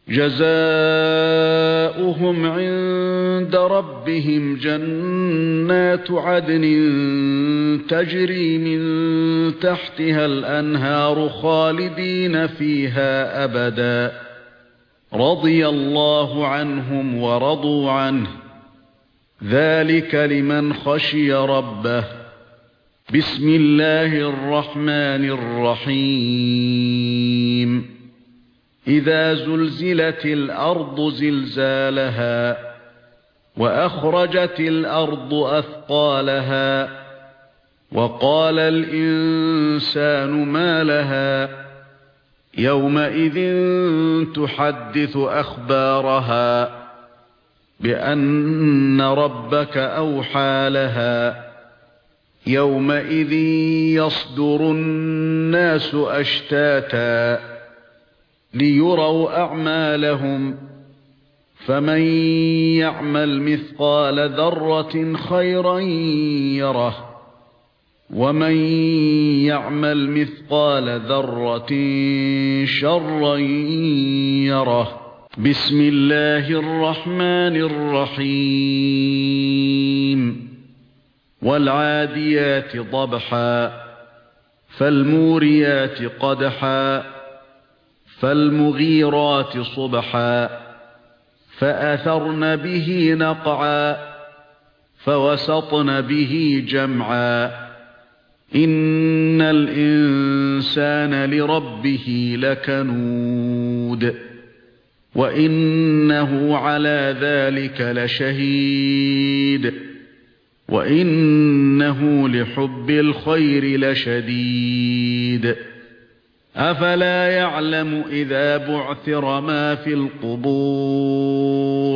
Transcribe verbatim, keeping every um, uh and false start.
جزاؤهم عند ربهم جنات عدن تجري من تحتها الأنهار خالدين فيها أبدا رضي الله عنهم ورضوا عنه ذلك لمن خشي ربه. بسم الله الرحمن الرحيم. إذا زلزلت الأرض زلزالها وأخرجت الأرض أثقالها وقال الإنسان ما لها يومئذ تحدث أخبارها بأن ربك أوحى لها يومئذ يصدر الناس أشتاتا ليروا أعمالهم فمن يعمل مثقال ذرة خيرا يره ومن يعمل مثقال ذرة شرا يره. بسم الله الرحمن الرحيم. والعاديات ضبحا فالموريات قدحا فالمغيرات صبحا فأثرن به نقعا فوسطن به جمعا إن الإنسان لربه لكنود وإنه على ذلك لشهيد وإنه لحب الخير لشديد. أفلا يعلم إذا بعثر ما في القبور